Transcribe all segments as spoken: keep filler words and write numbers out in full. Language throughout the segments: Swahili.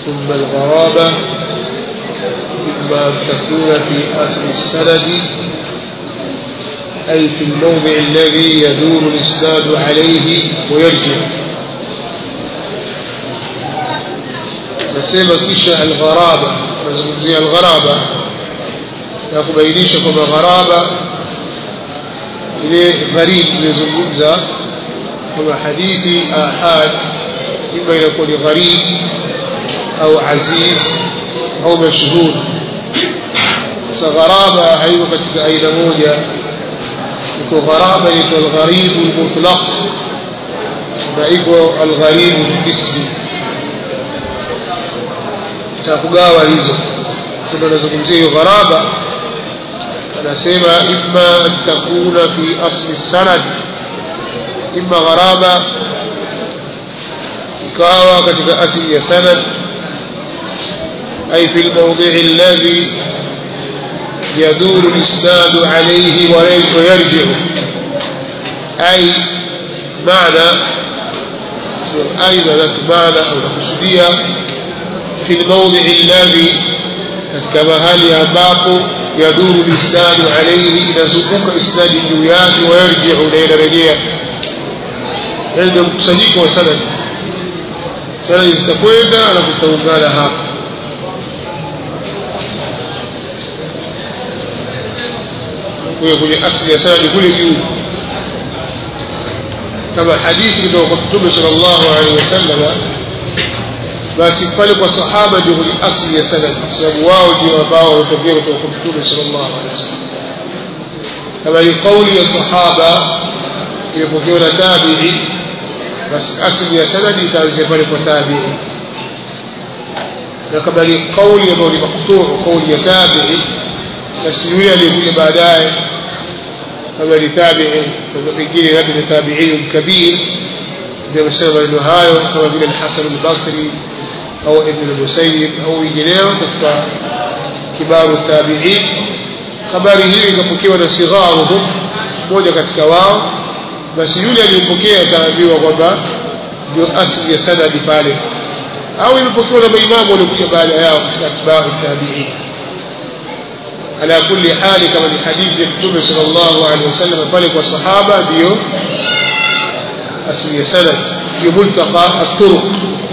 ثم الغرابة إما أن تكون في أصل السند أي في الموضع الذي يدور الإسناد عليه ويرجع. نسمى كيشة الغرابة، نزمزي الغرابة يقبينيش كما غرابة إليه غريب نزمزة كما حديث آحاد إما يكون غريب أو عزيز أو مشهور. فغرابة أيضا katika aina moja iko gharaba iko الغريب المطلق na iko الغريب القسمي. Takugawa hizo. Sasa tunazungumzia hiyo gharaba, anasema imma an takuna fi asli sanad, imma gharaba ikawa katika asili ya sanad أي في الموضع الذي يدور الإسناد عليه ويرجع، أي معنى أيضا معنى أو نقصدية في الموضع الذي كما هل يباق يدور الإسناد عليه نزقك إسناد الجويات ويرجع إلى رجيع عندهم صديق وسند سند يستقوينا على كتوقع لها. kwenye asili ya sanadi kule juu, kama hadithi kutoka kwa Mtume sallallahu alaihi wasallam, basi pale kwa sahaba ndio kwenye asili ya sanadi, kwa sababu wao ndio ambao wanatokea kutoka kwa Mtume sallallahu alaihi wasallam. Kama ni kauli ya sahaba iliyopokewa na tabi'i, basi asili ya sanadi itaanzia pale kwa tabi'i. Na kama ni kauli ambayo ni maqtu' kauli ya tabi'i, basi yule aliyekuja baadaye kama ni tabi'i, kama pengine labda ni tabi'i kabir ndio msema maneno hayo, kama vile al-Hasan al-Basri au Ibn al-Musayyib au wengineo katika kibaru tabi'in. Habari hii ikapokewa na sigharuhum, mmoja katika wao, basi yule aliyepokea ataambiwa kwamba ndio asili ya sanadi pale, au imepokewa na maimamu waliokuja baada yao katika kibaru tabi'in. على كل حال كما الحديث النبي صلى الله عليه وسلم فلك والصحابة ديو أسمي سند في ملتقى الطرق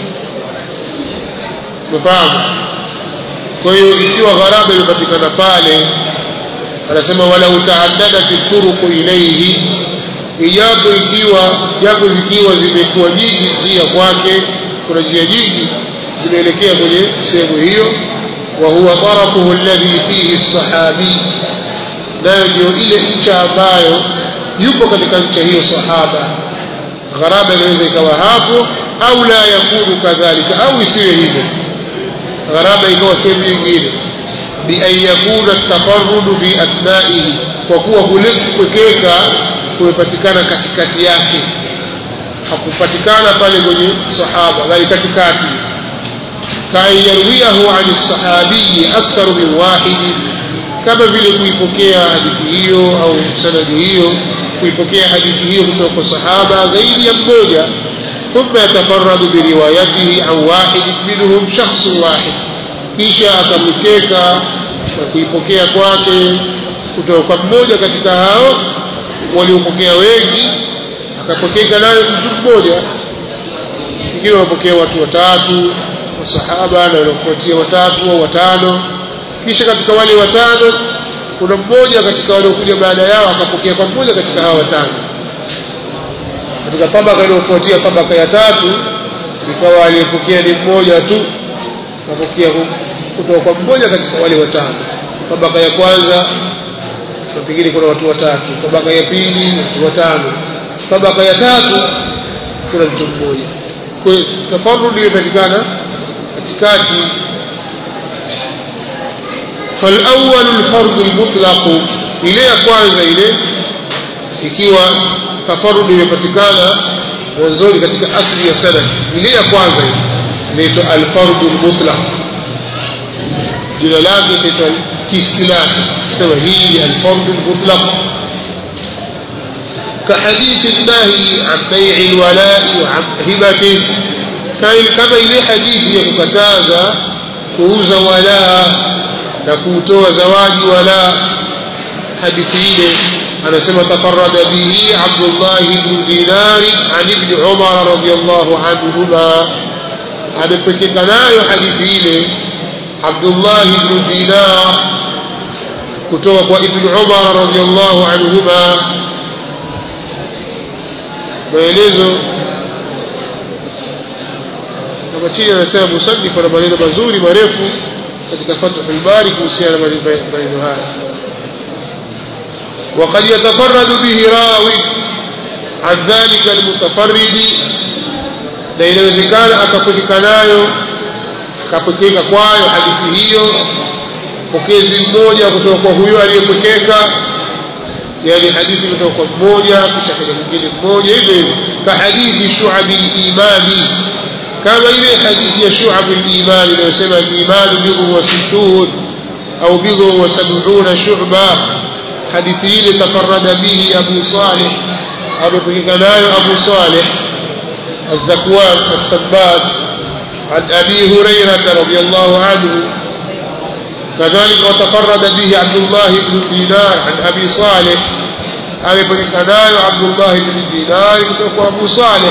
مفاهم. كويو ikiwa gharaba imepatikana pale, anasema wala utaaddadat الطرق ilayhi, ijapo ikiwa japo zikiwa zimekuwa nyingi njia kwake, kuna njia nyingi zimeelekea kwenye sehemu hiyo. وهو طرفه الذي فيه الصحابي، لا ndio ile ncha ambayo yupo katika ncha hiyo sahaba. Gharaba inaweza ikawa hapo au la yakunu kadhalika, au isiwe hivyo, gharaba ikawa sehemu nyingine. Bi an yakuna at-tafarrud bi athnaihi, kwa kuwa kule kupekeka kumepatikana katikati yake, hakupatikana pale kwenye sahaba bali katikati. كأن يرويه عن الصحابي أكثر من واحد، كما vile kuipokea hadithi hiyo au sanadi hiyo, kuipokea hadithi hiyo kutoka sahaba zaidi ya mmoja. thumma yatafarradu biriwayatihi an wahid minhum shakhs wahid, kisha akamkeka na kuipokea kwake kutoka kwa mmoja katika hao waliopokea wengi, akapokea nayo mtu mmoja. Wengine wapokea watu watatu sahaba na wanafuatia watatu au watano, kisha katika wale watano kuna mmoja katika wale waliokuja baada yao akapokea kwa mmoja katika hao watano. Katika tabaka iliyofuatia tabaka ya tatu ikawa aliyepokea ni mmoja tu, akapokea kutoka kwa mmoja katika wale watano. Tabaka ya kwanza na pengine kuna watu watatu, tabaka ya pili watu watano, tabaka ya tatu kuna mtu mmoja. Kwa hiyo tafarrud imepatikana katikati. فالأول الفرد المطلق، ile ya kwanza ile ikiwa tafarrud imepatikana mwanzoni katika asili ya sanad, ile ya kwanza inaitwa al-fard al-mutlaq, jina lake inaitwa kiistilah, sema hii al-fard al-mutlaq. كحديث النهي عن بيع الولاء وعن هبته، kama ile hadithi ya kukataza kuuza wala na kutoa zawadi wala, hadithi ile anasema tafarrada bihi Abdullah ibn Dinar an ibn Umar radiyallahu anhuma, amepokea nayo hadithi ile Abdullah ibn Dinar kutoka kwa ibn Umar radiyallahu anhuma. Maelezo kama chini anasema musannif na maneno mazuri marefu katika Fathul Bari kuhusiana na maneno haya. وقد يتفرد به راوي عن ذلك المتفرد, na inawezekana akapokeka nayo akapokeka kwayo hadithi hiyo pokezi mmoja kutoka kwa huyo aliyepokeka, yani hadithi kutoka kwa mmoja kisha kwa mwingine mmoja, hivyo ka hadithi Shu'ab al-Imani, kama ile hadithi ya Shu'ab al-Imani inayosema al-iman bid'un wa sittun au bid'un wa sab'una shu'ba. hadithi ile tafarrada bihi Abu Salih, amepokeka nayo Abu Salih al-Zakwan al-Sabbad عن أبي هريرة رضي الله عنه. كذلك وتفرد به عبد الله بن دينار عن أبي صالح، amepokeka nayo Abdullah ibn Dinar kutoka Abu Salih.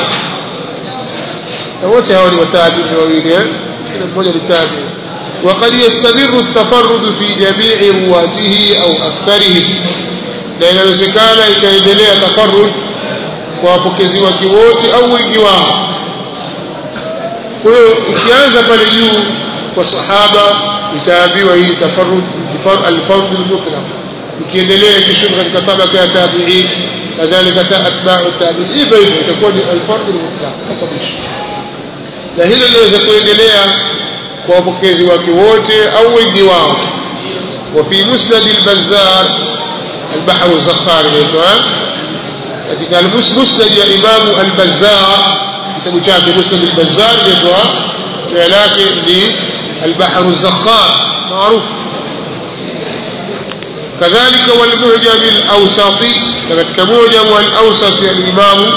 wote hao ni watabi'i wawili, kila mmoja ni tabi'i. وقد يستمر التفرد في جميع رواته أو أكثرهم, na inawezekana ikaendelea tafarrud kwa wapokezi wake wote au wengi wao. Kwa hiyo ukianza pale juu kwa sahaba itaambiwa hii tafarrud al-fard al-mutlaq, ukiendelea kishuka katika tabaka ya tabi'in kadhalika atba'u tabi'in, hivyo hivyo itakuwa ni al-fard al-mutlaq kabisa. Na hilo linaweza kuendelea kwa wapokezi wake wote au wengi wao. وفي مسند البزار البحر الزخار katika al-musnad ya Imam al-Bazzar, kitabu chake Musnad al-Bazzar ndio jina lake ni al-Bahr az-Zakhar maarufu. kadhalika wal-Mu'jam al-Awsati, katika Mu'jam al-Awsat ya Imam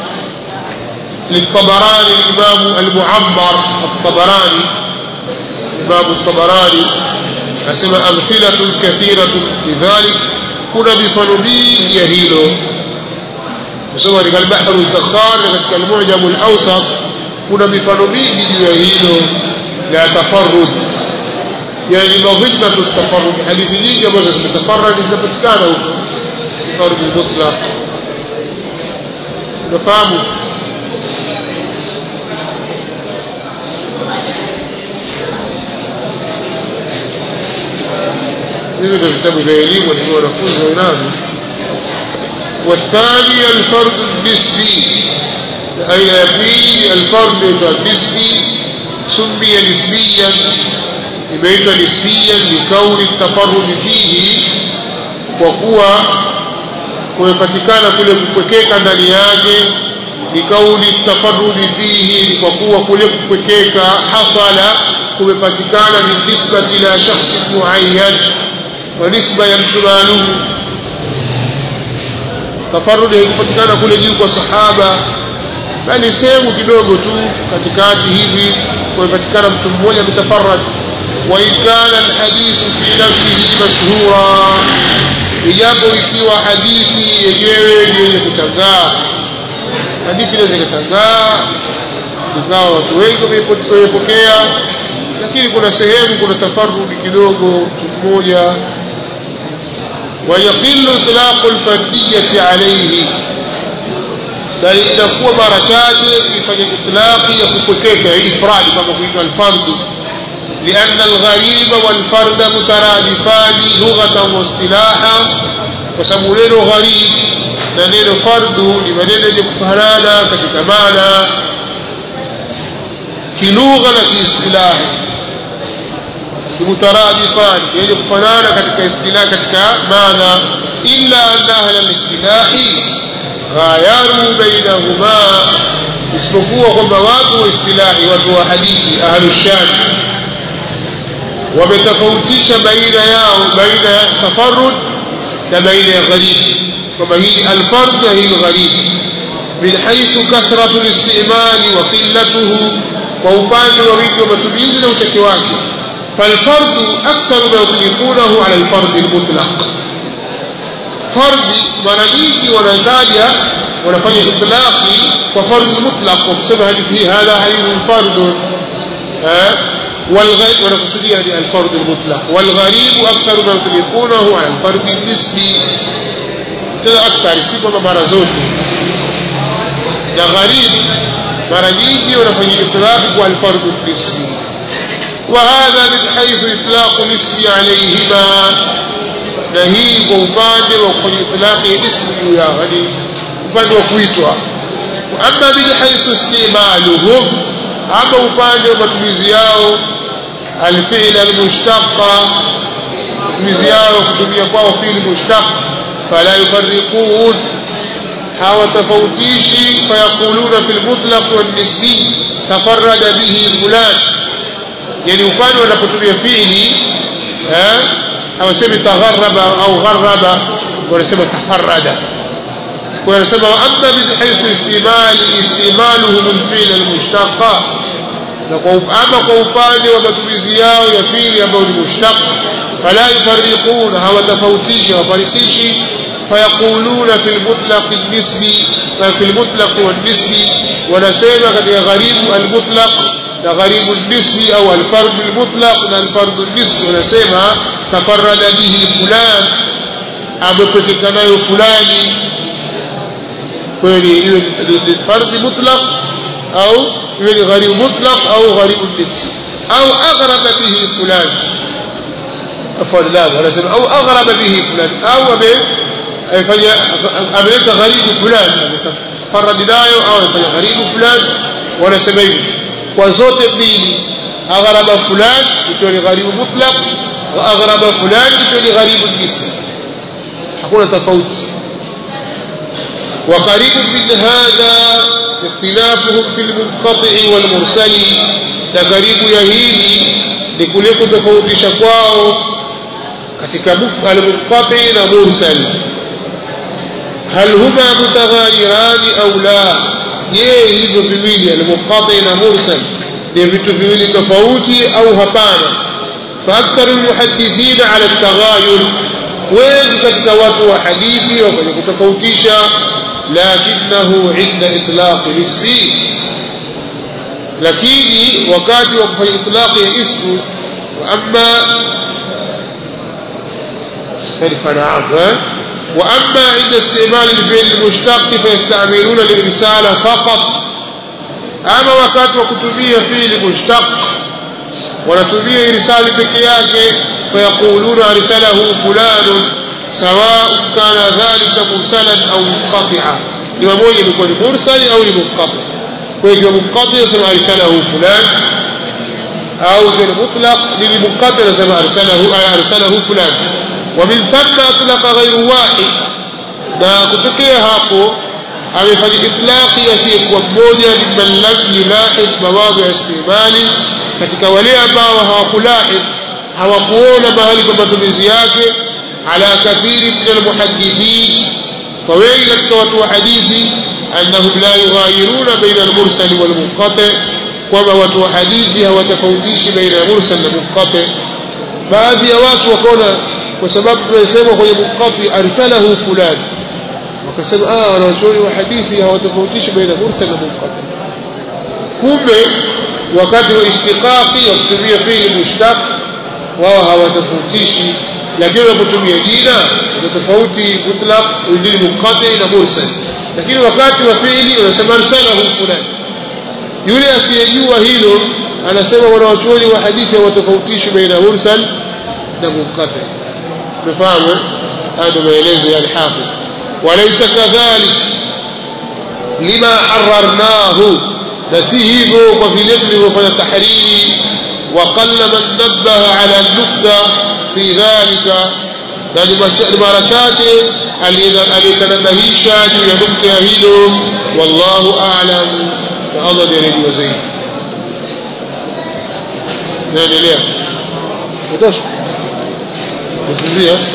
للطبراني الإمام المعمر الطبراني إمام الطبراني أسمى أمثلة كثيرة لذلك كنا بفنبي يهيلو بسوى لك البحر الزخار لك المعجم الأوسط كنا بفنبي يهيلو لا تفرد، يعني مظنة التفرد حديث نيجا بس التفرد إذا بتكانوا تفرد المطلق نفهمه. hivi ndio vitabu vya elimu ndio wanafunzi wanavyo. والثاني الفرد النسبي، أي في الفرد النسبي سمي نسبيا، يبقى نسبيا لكون التفرد فيه وقوة kumepatikana kule kupwekeka ndani yake, likauli tafarrudi fihi, kwa kuwa kule kupwekeka hasala kumepatikana ni nisbati ila shakhsi muayyan wa nisba ya mtu maalum. Tafarrudi haikupatikana kule juu kwa sahaba, bali sehemu kidogo tu katikati hivi kumepatikana mtu mmoja mtafarrad. wa ikana alhadithu fi nafsihi mashhura, ijapo ikiwa hadithi yenyewe yenye kutangaa, hadithi inaweza kutangaa ikawa watu wengi wamepokea, lakini kuna sehemu kuna tafarrudi kidogo mtu mmoja. ويقل إطلاق الفردية عليه، بل inakuwa mara chache ifanye itlaqi ya kupokeka ifradi kama kuitwa al-fard, لأن الغريب والفرد مترادفان لغة واصطلاحا، وسبب neno gharib na neno fardu ni maneno yenye kufanana katika maana kilugha na kiistilahi. مترادفان يعني kufanana katika istilah katika maana, illa anna ahla al-istilah ghayaru bainahuma, isipokuwa kwamba watu wa istilahi, watu wa hadithi ahlu shan wametofautisha baina yao, baina ya tafarrud na baina ya gharib, kwamba hii al-fard na hii gharib min haythu kathratu al-istimal wa qillatuhu, kwa upande wa wingi wa matumizi na uchache wake. فالفرد أكثر ما يطلقونه على الفرد المطلق. فرد مرنيك ونتاجة ونفني إطلاقي وفرد المطلق وبسبب هذه هذا حديث فرد والغريب ونقصدي الفرد المطلق. والغريب أكثر ما يطلقونه على الفرد النسبي. تلا أكثر سيبا مرزوتي لا غريب مرنيك ونفني إطلاقي والفرد النسبي. وهذا من حيث إطلاق الاسم عليهما نهيب وفاند وقل إطلاق الاسم يعني وفاند وكويتها. وأما من حيث استعمالهم أما وفاند ومتمزياه الفعل المشتق متمزياه كتب يقوى فيه المشتق فلا يفرقون حاو تفوتيشي فيقولون في المطلق والنسبي تفرد به فلان. يعني upande wanapotumia fiili eh hawasemi tagharraba au gharraba wanasema tafarrada. kwa wanasema amma min haythu istimali istimaluhum alfi'l almushtaqa na kwa ama kwa upande wa matumizi yao ya fiili ambao ni mushtaq fala yufarriquna hawatafautisha wafarikishi fayaquluna fil mutlaq alnisbi wa fil mutlaq walnisbi wanasema katika gharibu almutlaq na gharibu nisbi au alfard almutlaq na alfard nisbi wanasema tafarrada bihi fulan amepatikanayo fulani. kweli iwe ni fard mutlaq au iwe ni gharibu mutlaq au gharibu nisbi au aghraba bihi fulan afadlan wanasema au aghraba bihi fulan au amefanya ameleta gharibu fulan tafarrada nayo au amefanya gharibu fulan wanasema hivi kwa zote mbili aghraba fulan ikiwa ni gharibu mutlaq wa aghraba fulan ikiwa ni gharibu nisbi hakuna tofauti. wa qaribu min hadha ikhtilafuhum fil munqati' wal mursali na karibu ya hili ni kule kutofautisha kwao katika al munqati' na mursal. hal huma mutaghayyiran au la je hivyo viwili al-munqati na mursal ni vitu viwili tofauti au hapana. fa akthar al-muhaddithin ala at-taghayyur wengi katika watu wa hadithi wafanya kutofautisha lakinahu inda itlaq al-ism lakini wakati wa kufanya itlaq ya ismu wa amma فنعم. وأما عند استعمال الفعل المشتق فيستعملون الإرسال فقط. أما وقت وكتبية فعل مشتق ونتبية إرسال بكياك فيقولون أرسله فلان سواء كان ذلك مرسلا أو منقطعا. لما موجه يكون مرسل أو منقطع. ويجب منقطع يسمى أرسله فلان أو مطلق للمنقطع يسمى أرسله أرسله فلان. ومن ثم أطلق غير واحد na kutokea hapo amefanya itlaqi asiyekuwa mmoja mimman lam yulahid mawadhi istimali katika wale ambao hawakulahid hawakuona mahali pa matumizi yake ala kathiri min almuhaddithin kwa wengi katika watu wa hadithi annahum la yughayiruna baina almursal walmunqati kwamba watu wa hadithi hawatofautishi baina mursal na munqati. baadhi ya watu wakaona kwa sababu tunasema kwenye munqati arsalahu fulani wakasema ah wanachuoni wa hadithi hawatofautishi baina mursal na munqati. kumbe wakati wa ishtiqaqi ya kutumia fi'li mushtaq wao hawatofautishi lakini wanapotumia jina ni tofauti mutlaq ni munqati na mursal. lakini wakati wa fi'li unasema arsalahu fulani. yule asiyejua hilo anasema wanachuoni wa hadithi hawatofautishi baina mursal na munqati. مفهوم هذا ما يلزم الحافظ. وليس كذلك لما حررناه نسيه وفي الابن وفي التحرير وقل من نبه على النكتة في ذلك لمرشات التنبهيشة ينكتة هيلو والله أعلم وأضل يريد وزيد. نعني ليه ودوش نسليها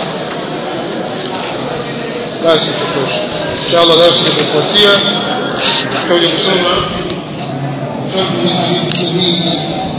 basi tutosha inshallah. darasa litafuatia tutakuja kusoma sharti ya hadithi sahihi